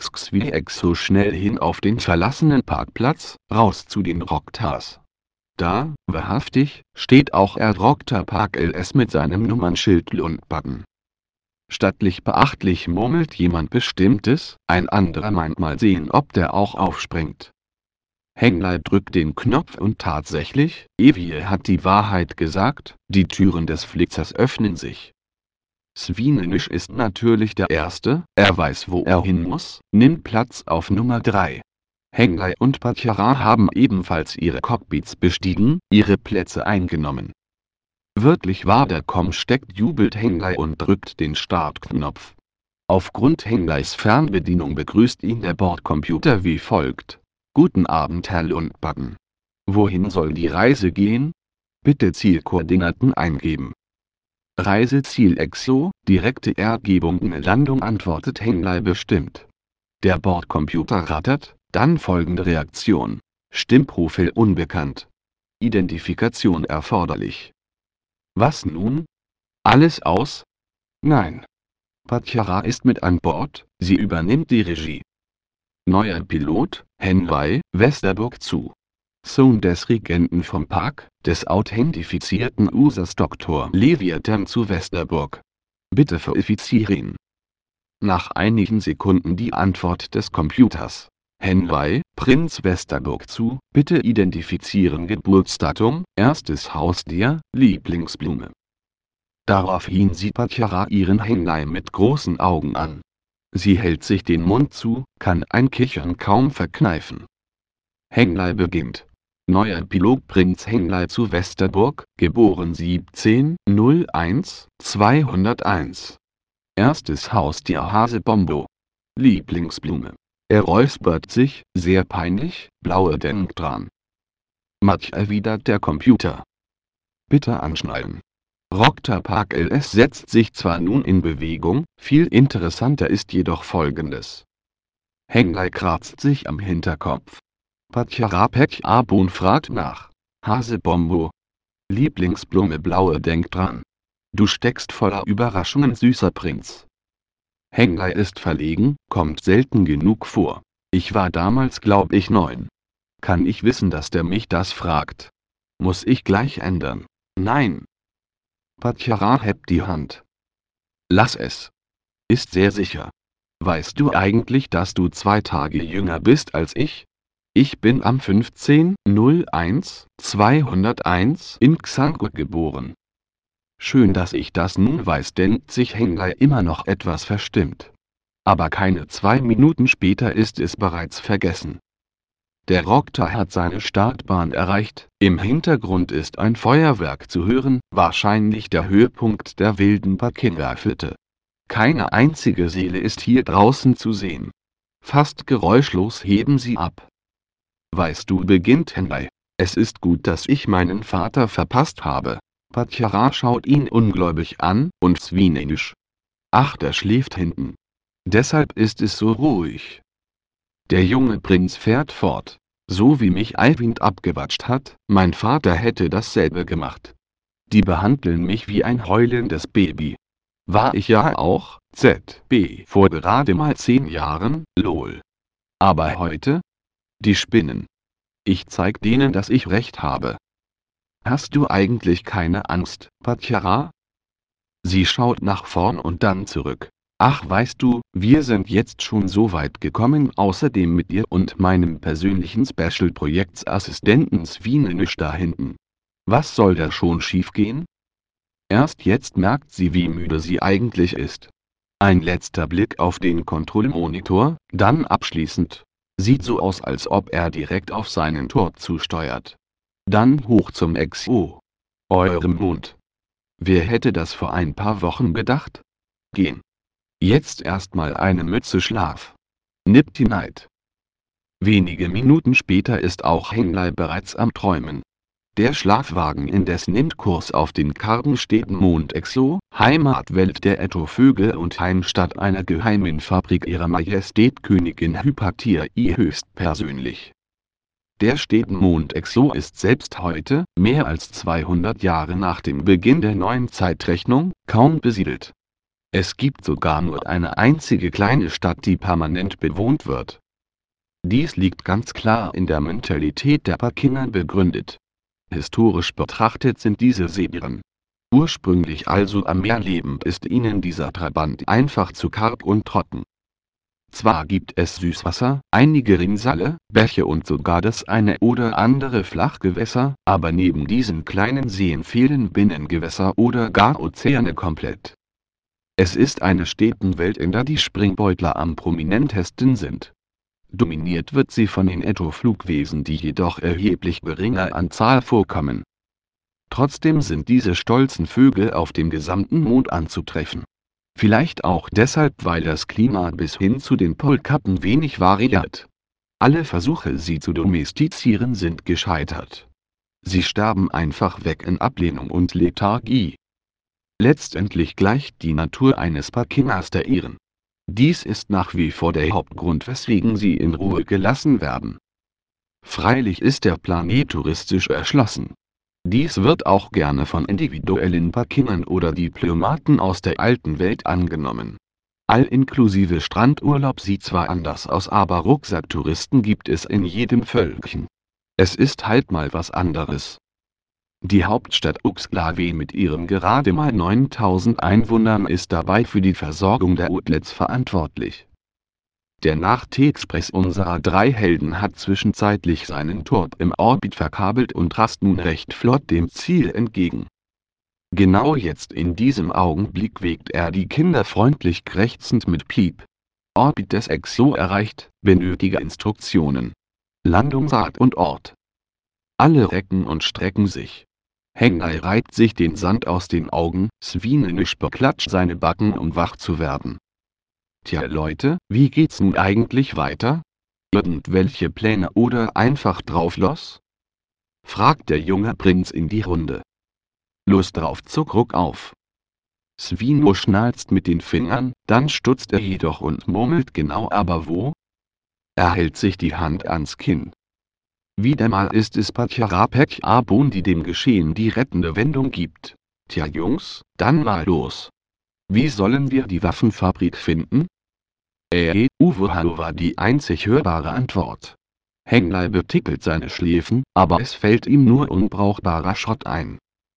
Xwie-Exo schnell hin auf den verlassenen Parkplatz, raus zu den Rockstars. Da, wahrhaftig, steht auch Rocktar Park LS mit seinem Nummernschild Lundbacken. Stattlich beachtlich murmelt jemand Bestimmtes, ein anderer meint mal sehen, ob der auch aufspringt. Henglei drückt den Knopf und tatsächlich, Evie hat die Wahrheit gesagt, die Türen des Flitzers öffnen sich. Svinenisch ist natürlich der Erste, er weiß wo er hin muss, nimmt Platz auf Nummer 3. Henglei und Baccarat haben ebenfalls ihre Cockpits bestiegen, ihre Plätze eingenommen. Wörtlich wahr, der Komm steckt, jubelt Henglei und drückt den Startknopf. Aufgrund Hengleis Fernbedienung begrüßt ihn der Bordcomputer wie folgt: Guten Abend, Herr Lundbacken. Wohin soll die Reise gehen? Bitte Zielkoordinaten eingeben. Reiseziel Exo, direkte erdgebundene Landung, antwortet Henglei bestimmt. Der Bordcomputer rattert, dann folgende Reaktion: Stimmprofil unbekannt. Identifikation erforderlich. Was nun? Alles aus? Nein. Baccarat ist mit an Bord, sie übernimmt die Regie. Neuer Pilot, Henglei, Westerburg zu. Sohn des Regenten vom Park, des authentifizierten Users Dr. Leviathan zu Westerburg. Bitte verifizieren. Nach einigen Sekunden die Antwort des Computers. Henglei, Prinz Westerburg zu, bitte identifizieren Geburtsdatum, erstes Haustier, Lieblingsblume. Daraufhin sieht Baccarat ihren Henglei mit großen Augen an. Sie hält sich den Mund zu, kann ein Kichern kaum verkneifen. Henglei beginnt. Neuer Pilot Prinz Henglei zu Westerburg, geboren 17-01-201. Erstes Haustier Hase Bombo. Lieblingsblume. Er räuspert sich, sehr peinlich, blaue denkt dran. Matsch, erwidert der Computer. Bitte anschnallen. Rocktar Park LS setzt sich zwar nun in Bewegung, viel interessanter ist jedoch Folgendes. Henglei kratzt sich am Hinterkopf. Baccarat Pech-Abun fragt nach. Hase Bombo. Lieblingsblume blaue denkt dran. Du steckst voller Überraschungen, süßer Prinz. Henglei ist verlegen, kommt selten genug vor. Ich war damals glaub ich 9. Kann ich wissen, dass der mich das fragt? Muss ich gleich ändern? Nein. Baccarat hebt die Hand. Lass es. Ist sehr sicher. Weißt du eigentlich, dass du 2 Tage jünger bist als ich? Ich bin am 15-01-201 in Xangu geboren. Schön, dass ich das nun weiß, denkt sich Henglei immer noch etwas verstimmt. Aber keine 2 Minuten später ist es bereits vergessen. Der Rocktar hat seine Startbahn erreicht, im Hintergrund ist ein Feuerwerk zu hören, wahrscheinlich der Höhepunkt der wilden Parkingerflöte. Keine einzige Seele ist hier draußen zu sehen. Fast geräuschlos heben sie ab. Weißt du, beginnt Henglei, es ist gut, dass ich meinen Vater verpasst habe. Baccarat schaut ihn ungläubig an, und Svinenisch. Ach, der schläft hinten. Deshalb ist es so ruhig. Der junge Prinz fährt fort. So wie mich Eivind abgewatscht hat, mein Vater hätte dasselbe gemacht. Die behandeln mich wie ein heulendes Baby. War ich ja auch, ZB, vor gerade mal 10 Jahren, lol. Aber heute? Die spinnen. Ich zeig denen, dass ich recht habe. Hast du eigentlich keine Angst, Baccarat? Sie schaut nach vorn und dann zurück. Ach, weißt du, wir sind jetzt schon so weit gekommen, außerdem mit dir und meinem persönlichen Special-Projektsassistenten Svinenisch da hinten. Was soll da schon schiefgehen? Erst jetzt merkt sie, wie müde sie eigentlich ist. Ein letzter Blick auf den Kontrollmonitor, dann abschließend. Sieht so aus, als ob er direkt auf seinen Tor zusteuert. Dann hoch zum Exo. Eurem Mond. Wer hätte das vor ein paar Wochen gedacht? Gehen. Jetzt erstmal eine Mütze Schlaf. Nipti Night. Wenige Minuten später ist auch Henglei bereits am Träumen. Der Schlafwagen indes nimmt Kurs auf den kargenstädten Mond Exo, Heimatwelt der Ettovögel und Heimstatt einer geheimen Fabrik ihrer Majestät Königin Hypatia I höchstpersönlich. Der Städtenmond Exo ist selbst heute, mehr als 200 Jahre nach dem Beginn der neuen Zeitrechnung, kaum besiedelt. Es gibt sogar nur eine einzige kleine Stadt, die permanent bewohnt wird. Dies liegt ganz klar in der Mentalität der Pekinger begründet. Historisch betrachtet sind diese Seebären ursprünglich also am Meer lebend, ist ihnen dieser Trabant einfach zu karg und trocken. Zwar gibt es Süßwasser, einige Rinnsale, Bäche und sogar das eine oder andere Flachgewässer, aber neben diesen kleinen Seen fehlen Binnengewässer oder gar Ozeane komplett. Es ist eine Stepenwelt, in der die Springbeutler am prominentesten sind. Dominiert wird sie von den Etto-Flugwesen, die jedoch erheblich geringer an Zahl vorkommen. Trotzdem sind diese stolzen Vögel auf dem gesamten Mond anzutreffen. Vielleicht auch deshalb, weil das Klima bis hin zu den Polkappen wenig variiert. Alle Versuche, sie zu domestizieren, sind gescheitert. Sie sterben einfach weg in Ablehnung und Lethargie. Letztendlich gleicht die Natur eines Pekingers der ihren. Dies ist nach wie vor der Hauptgrund, weswegen sie in Ruhe gelassen werden. Freilich ist der Planet touristisch erschlossen. Dies wird auch gerne von individuellen Pekingern oder Diplomaten aus der alten Welt angenommen. All-inklusive Strandurlaub sieht zwar anders aus, aber Rucksacktouristen gibt es in jedem Völkchen. Es ist halt mal was anderes. Die Hauptstadt Uxklawe mit ihren gerade mal 9000 Einwohnern ist dabei für die Versorgung der Outlets verantwortlich. Der Nacht-Express unserer drei Helden hat zwischenzeitlich seinen Turb im Orbit verkabelt und rast nun recht flott dem Ziel entgegen. Genau jetzt in diesem Augenblick weckt er die Kinder freundlich krächzend mit Piep. Orbit des Exo erreicht, benötige Instruktionen. Landungsart und Ort. Alle recken und strecken sich. Henglai reibt sich den Sand aus den Augen, Svinenisch beklatscht seine Backen, um wach zu werden. Tja Leute, wie geht's nun eigentlich weiter? Irgendwelche Pläne oder einfach drauf los? Fragt der junge Prinz in die Runde. Lust drauf, zuck ruck auf. Svino schnalzt mit den Fingern, dann stutzt er jedoch und murmelt genau, aber wo? Er hält sich die Hand ans Kinn. Wieder mal ist es Patjarapek Abon, die dem Geschehen die rettende Wendung gibt. Tja Jungs, dann mal los. Wie sollen wir die Waffenfabrik finden? Uwe war die einzig hörbare Antwort. Henglai betickelt seine Schläfen, aber es fällt ihm nur unbrauchbarer Schrott ein.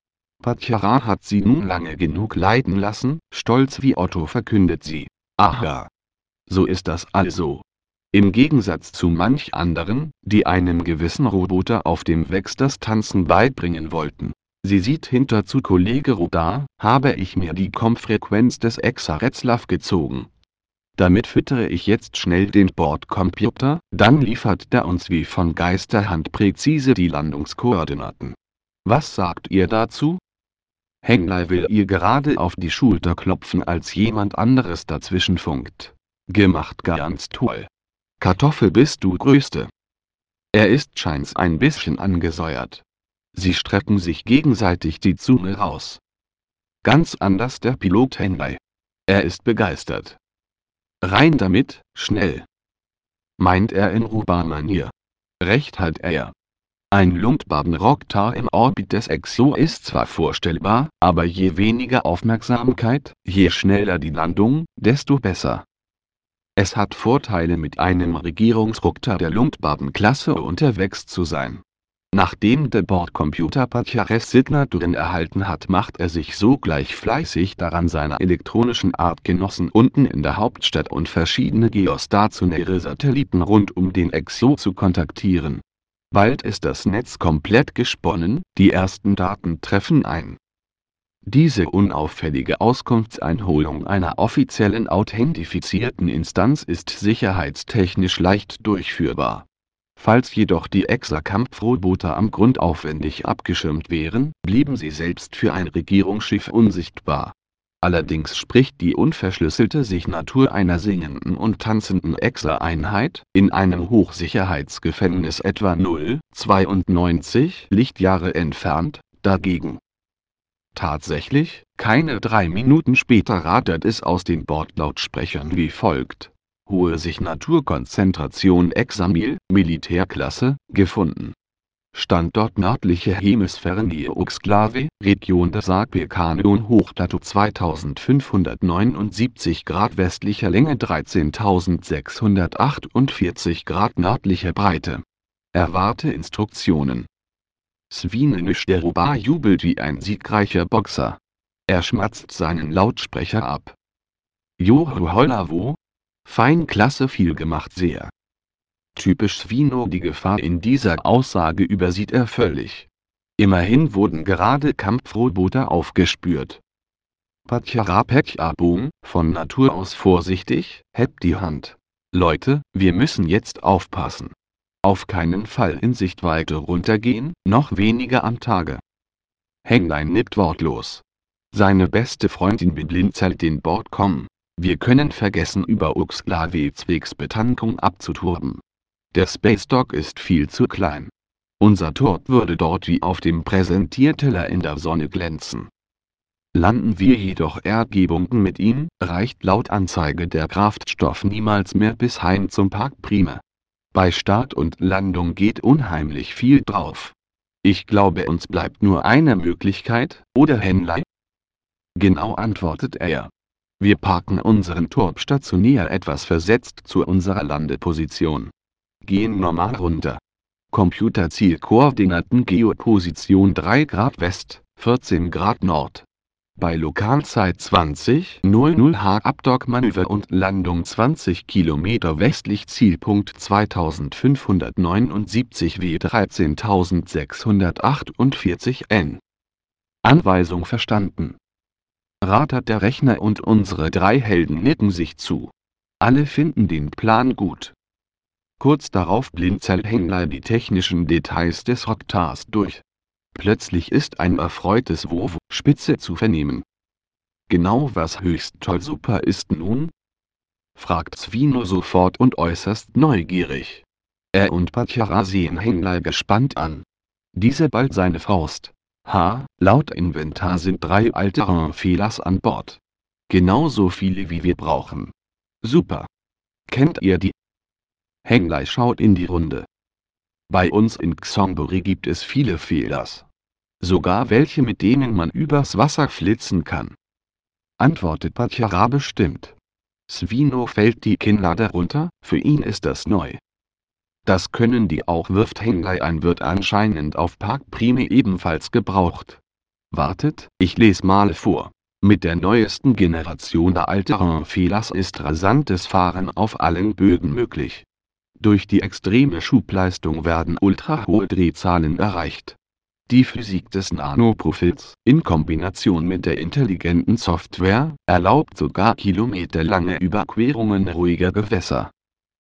Patjara hat sie nun lange genug leiden lassen, stolz wie Otto verkündet sie. Aha. So ist das also. Im Gegensatz zu manch anderen, die einem gewissen Roboter auf dem Wex das Tanzen beibringen wollten. Sie sieht hinter zu Kollege Rodar, habe ich mir die Kompfrequenz des Exaretzlaff gezogen. Damit füttere ich jetzt schnell den Bordcomputer, dann liefert der uns wie von Geisterhand präzise die Landungskoordinaten. Was sagt ihr dazu? Henglai will ihr gerade auf die Schulter klopfen, als jemand anderes dazwischen funkt. Gemacht, ganz toll. Kartoffel, bist du Größte. Er ist scheint's ein bisschen angesäuert. Sie strecken sich gegenseitig die Zunge raus. Ganz anders der Pilot Henglai. Er ist begeistert. Rein damit, schnell. Meint er in Ruban-Manier. Recht hat er. Ein Luftbaden-Rocktar im Orbit des Exo ist zwar vorstellbar, aber je weniger Aufmerksamkeit, je schneller die Landung, desto besser. Es hat Vorteile, mit einem Regierungsrocktar der Luftbaden-Klasse unterwegs zu sein. Nachdem der Bordcomputer Patjares Signaturen erhalten hat, macht er sich sogleich fleißig daran, seine elektronischen Artgenossen unten in der Hauptstadt und verschiedene geostationäre Satelliten rund um den Exo zu kontaktieren. Bald ist das Netz komplett gesponnen, die ersten Daten treffen ein. Diese unauffällige Auskunftseinholung einer offiziellen authentifizierten Instanz ist sicherheitstechnisch leicht durchführbar. Falls jedoch die Exa-Kampfroboter am Grund aufwendig abgeschirmt wären, blieben sie selbst für ein Regierungsschiff unsichtbar. Allerdings spricht die unverschlüsselte Signatur einer singenden und tanzenden Exa-Einheit, in einem Hochsicherheitsgefängnis etwa 0,92 Lichtjahre entfernt, dagegen. Tatsächlich, keine 3 Minuten später rattert es aus den Bordlautsprechern wie folgt. Hohe Signaturkonzentration Examil, Militärklasse, gefunden. Standort nördliche Hemisphäre Nähe Uxklave, Region des Sarpe-Kanon-Hochplateau 2579 Grad westlicher Länge 13.648 Grad nördlicher Breite. Erwarte Instruktionen. Svinenischderuba jubelt wie ein siegreicher Boxer. Er schmatzt seinen Lautsprecher ab. Joho Hollavo. Feinklasse, viel gemacht, sehr. Typisch Svino, die Gefahr in dieser Aussage übersieht er völlig. Immerhin wurden gerade Kampfroboter aufgespürt. Patjarapekabum, von Natur aus vorsichtig, hebt die Hand. Leute, wir müssen jetzt aufpassen. Auf keinen Fall in Sichtweite runtergehen, noch weniger am Tage. Hänglein nickt wortlos. Seine beste Freundin blinzelt den Bord. Komm, wir können vergessen, über Uxklave zwegs Betankung abzuturben. Der Space Dock ist viel zu klein. Unser Turm würde dort wie auf dem Präsentierteller in der Sonne glänzen. Landen wir jedoch erdgebunden mit ihm, reicht laut Anzeige der Kraftstoff niemals mehr bis heim zum Park Prime. Bei Start und Landung geht unheimlich viel drauf. Ich glaube, uns bleibt nur eine Möglichkeit, oder Henley? Genau, antwortet er. Wir parken unseren Turm stationär etwas versetzt zu unserer Landeposition. Gehen normal runter. Computerzielkoordinaten Geoposition 3 Grad West, 14 Grad Nord. Bei Lokalzeit 20:00 H. Abdockmanöver und Landung 20 Kilometer westlich, Zielpunkt 2579 W 13.648 N. Anweisung verstanden. Rattert der Rechner und unsere drei Helden nicken sich zu. Alle finden den Plan gut. Kurz darauf blinzelt Henley die technischen Details des Rockstars durch. Plötzlich ist ein erfreutes Wow, Spitze zu vernehmen. Genau, was höchst toll super ist nun? Fragt Svino sofort und äußerst neugierig. Er und Patjara sehen Henley gespannt an. Diese ballt seine Faust. Laut Inventar sind 3 Alterrain-Fehlers an Bord. Genauso viele wie wir brauchen. Super. Kennt ihr die? Henley schaut in die Runde. Bei uns in Xongburi gibt es viele Fehlers. Sogar welche, mit denen man übers Wasser flitzen kann. Antwortet Patjara bestimmt. Svino fällt die Kinnlade runter, für ihn ist das neu. Das können die auch, wirft Henley ein, wird anscheinend auf Park Prime ebenfalls gebraucht. Wartet, ich lese mal vor. Mit der neuesten Generation der Alterrain-Fehlers ist rasantes Fahren auf allen Bögen möglich. Durch die extreme Schubleistung werden ultrahohe Drehzahlen erreicht. Die Physik des Nanoprofils, in Kombination mit der intelligenten Software, erlaubt sogar kilometerlange Überquerungen ruhiger Gewässer.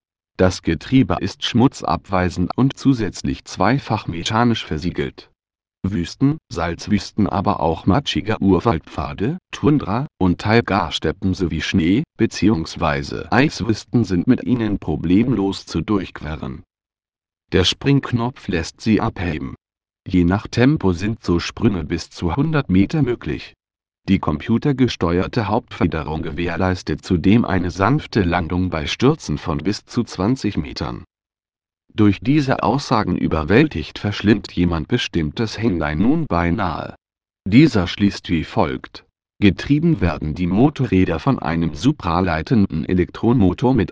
Das Getriebe ist schmutzabweisend und zusätzlich zweifach mechanisch versiegelt. Wüsten, Salzwüsten, aber auch matschige Urwaldpfade, Tundra- und Taiga-Steppen sowie Schnee- bzw. Eiswüsten sind mit ihnen problemlos zu durchqueren. Der Springknopf lässt sie abheben. Je nach Tempo sind so Sprünge bis zu 100 Meter möglich. Die computergesteuerte Hauptfederung gewährleistet zudem eine sanfte Landung bei Stürzen von bis zu 20 Metern. Durch diese Aussagen überwältigt verschlingt jemand bestimmtes Henley nun beinahe. Dieser schließt wie folgt. Getrieben werden die Motorräder von einem supraleitenden Elektronenmotor mit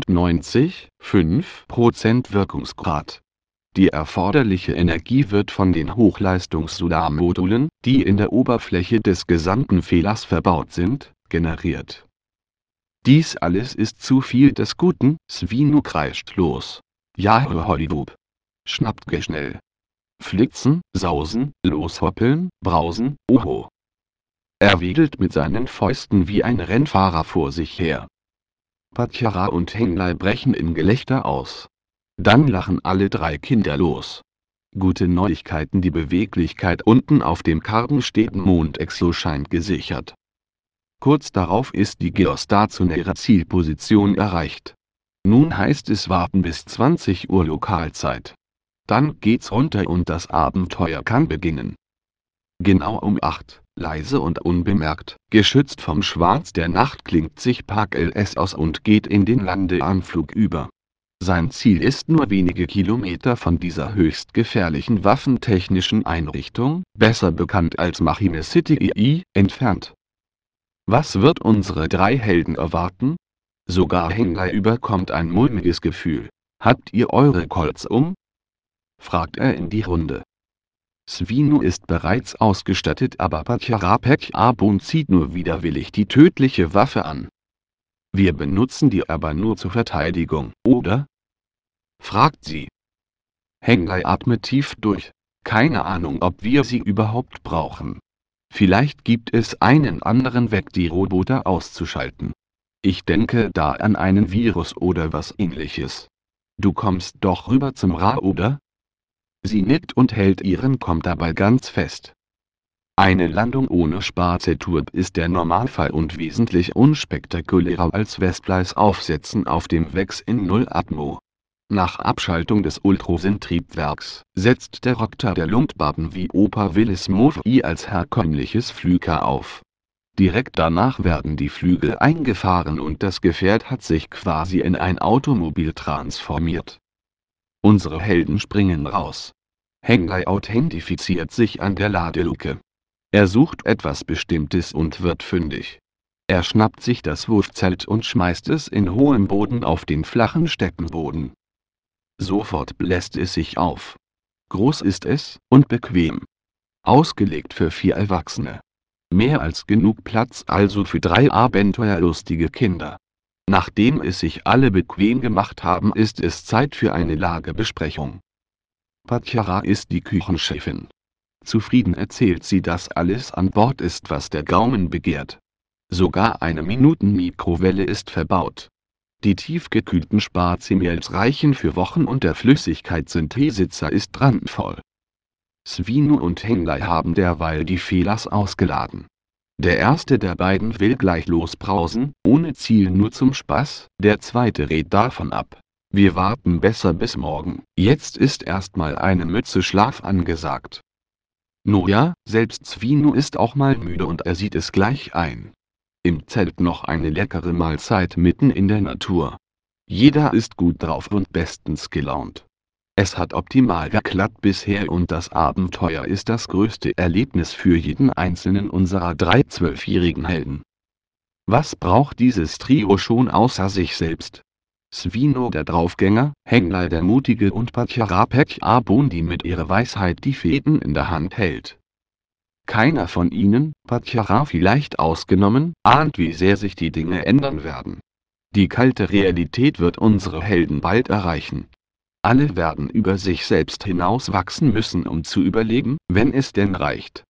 98,5% Wirkungsgrad. Die erforderliche Energie wird von den Hochleistungs-Solarmodulen, die in der Oberfläche des gesamten Fehlers verbaut sind, generiert. Dies alles ist zu viel des Guten, Svino kreischt los. Ja, Hollywood. Schnappt schnell. Flitzen, sausen, loshoppeln, brausen, oho. Er wedelt mit seinen Fäusten wie ein Rennfahrer vor sich her. Patjara und Henley brechen in Gelächter aus. Dann lachen alle drei Kinder los. Gute Neuigkeiten, die Beweglichkeit unten auf dem kargenstäten Mondexo scheint gesichert. Kurz darauf ist die geostationäre Zielposition erreicht. Nun heißt es warten bis 20 Uhr Lokalzeit. Dann geht's runter und das Abenteuer kann beginnen. Genau um 8, leise und unbemerkt, geschützt vom Schwarz der Nacht, klingt sich Park LS aus und geht in den Landeanflug über. Sein Ziel ist nur wenige Kilometer von dieser höchst gefährlichen waffentechnischen Einrichtung, besser bekannt als Machine City II, entfernt. Was wird unsere drei Helden erwarten? Sogar Henley überkommt ein mulmiges Gefühl. Habt ihr eure Colts um? Fragt er in die Runde. Svino ist bereits ausgestattet, aber Pacharapek Abun zieht nur widerwillig die tödliche Waffe an. Wir benutzen die aber nur zur Verteidigung, oder? Fragt sie. Henley atmet tief durch. Keine Ahnung, ob wir sie überhaupt brauchen. Vielleicht gibt es einen anderen Weg, die Roboter auszuschalten. Ich denke da an einen Virus oder was ähnliches. Du kommst doch rüber zum Ra, oder? Sie nickt und hält ihren Kopf dabei ganz fest. Eine Landung ohne Sparzeturb ist der Normalfall und wesentlich unspektakulärer als Westleys Aufsetzen auf dem Wex in Null-Atmo. Nach Abschaltung des Ultrosin-Triebwerks setzt der Roboter der Luftwaffen wie Opa Willis Mofi als herkömmliches Flüger auf. Direkt danach werden die Flügel eingefahren und das Gefährt hat sich quasi in ein Automobil transformiert. Unsere Helden springen raus. Henley authentifiziert sich an der Ladeluke. Er sucht etwas Bestimmtes und wird fündig. Er schnappt sich das Wurfzelt und schmeißt es in hohem Boden auf den flachen Steppenboden. Sofort bläst es sich auf. Groß ist es und bequem. Ausgelegt für 4 Erwachsene. Mehr als genug Platz also für 3 abenteuerlustige Kinder. Nachdem es sich alle bequem gemacht haben, ist es Zeit für eine Lagebesprechung. Pachara ist die Küchenchefin. Zufrieden erzählt sie, dass alles an Bord ist, was der Gaumen begehrt. Sogar eine Minuten-Mikrowelle ist verbaut. Die tiefgekühlten Spazimeals reichen für Wochen und der Flüssigkeitssynthesitzer ist randvoll. Svino und Henley haben derweil die Fehlers ausgeladen. Der erste der beiden will gleich losbrausen, ohne Ziel, nur zum Spaß, der zweite rät davon ab. Wir warten besser bis morgen, jetzt ist erstmal eine Mütze Schlaf angesagt. Noja, selbst Svino ist auch mal müde und er sieht es gleich ein. Im Zelt noch eine leckere Mahlzeit mitten in der Natur. Jeder ist gut drauf und bestens gelaunt. Es hat optimal geklappt bisher und das Abenteuer ist das größte Erlebnis für jeden einzelnen unserer 3 12-jährigen Helden. Was braucht dieses Trio schon außer sich selbst? Svino der Draufgänger, Henley der Mutige und Pacharapek Abun, die mit ihrer Weisheit die Fäden in der Hand hält. Keiner von ihnen, Pachara vielleicht ausgenommen, ahnt, wie sehr sich die Dinge ändern werden. Die kalte Realität wird unsere Helden bald erreichen. Alle werden über sich selbst hinauswachsen müssen, um zu überleben, wenn es denn reicht.